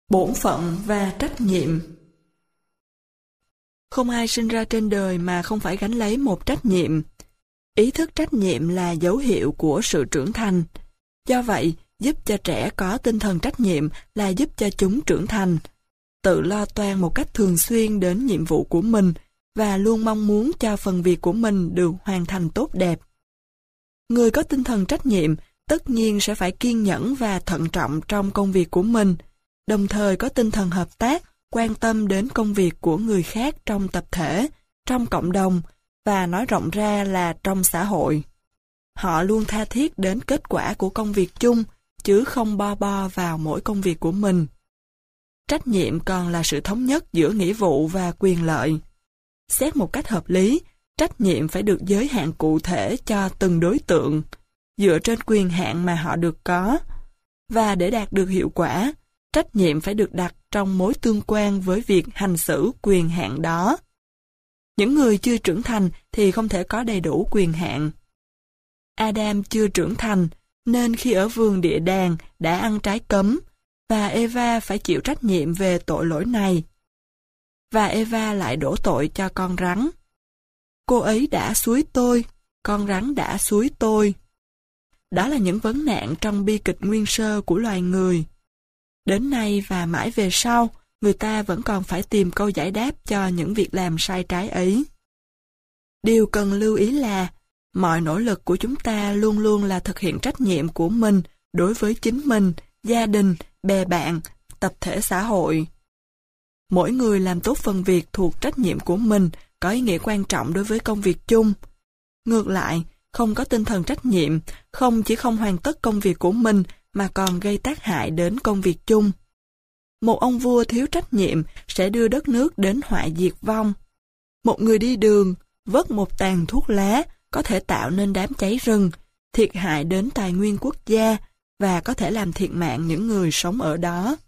Bổn phận và trách nhiệm. Không ai sinh ra trên đời mà không phải gánh lấy một trách nhiệm. Ý thức trách nhiệm là dấu hiệu của sự trưởng thành. Do vậy, giúp cho trẻ có tinh thần trách nhiệm là giúp cho chúng trưởng thành, tự lo toan một cách thường xuyên đến nhiệm vụ của mình và luôn mong muốn cho phần việc của mình được hoàn thành tốt đẹp. Người có tinh thần trách nhiệm tất nhiên sẽ phải kiên nhẫn và thận trọng trong công việc của mình, đồng thời có tinh thần hợp tác, quan tâm đến công việc của người khác trong tập thể, trong cộng đồng và nói rộng ra là trong xã hội. Họ luôn tha thiết đến kết quả của công việc chung, chứ không bo vào mỗi công việc của mình. Trách nhiệm còn là sự thống nhất giữa nghĩa vụ và quyền lợi. Xét một cách hợp lý, trách nhiệm phải được giới hạn cụ thể cho từng đối tượng, dựa trên quyền hạn mà họ được có. Và để đạt được hiệu quả, trách nhiệm phải được đặt trong mối tương quan với việc hành xử quyền hạn đó. Những người chưa trưởng thành thì không thể có đầy đủ quyền hạn. Adam chưa trưởng thành, nên khi ở vườn địa đàng đã ăn trái cấm, và Eva phải chịu trách nhiệm về tội lỗi này. Và Eva lại đổ tội cho con rắn. Cô ấy đã xúi tôi, con rắn đã xúi tôi. Đó là những vấn nạn trong bi kịch nguyên sơ của loài người. Đến nay và mãi về sau, người ta vẫn còn phải tìm câu giải đáp cho những việc làm sai trái ấy. Điều cần lưu ý là, mọi nỗ lực của chúng ta luôn luôn là thực hiện trách nhiệm của mình đối với chính mình, gia đình, bè bạn, tập thể xã hội. Mỗi người làm tốt phần việc thuộc trách nhiệm của mình có ý nghĩa quan trọng đối với công việc chung. Ngược lại, không có tinh thần trách nhiệm, không chỉ không hoàn tất công việc của mình mà còn gây tác hại đến công việc chung. Một ông vua thiếu trách nhiệm sẽ đưa đất nước đến họa diệt vong. Một người đi đường vớt một tàn thuốc lá có thể tạo nên đám cháy rừng, thiệt hại đến tài nguyên quốc gia và có thể làm thiệt mạng những người sống ở đó.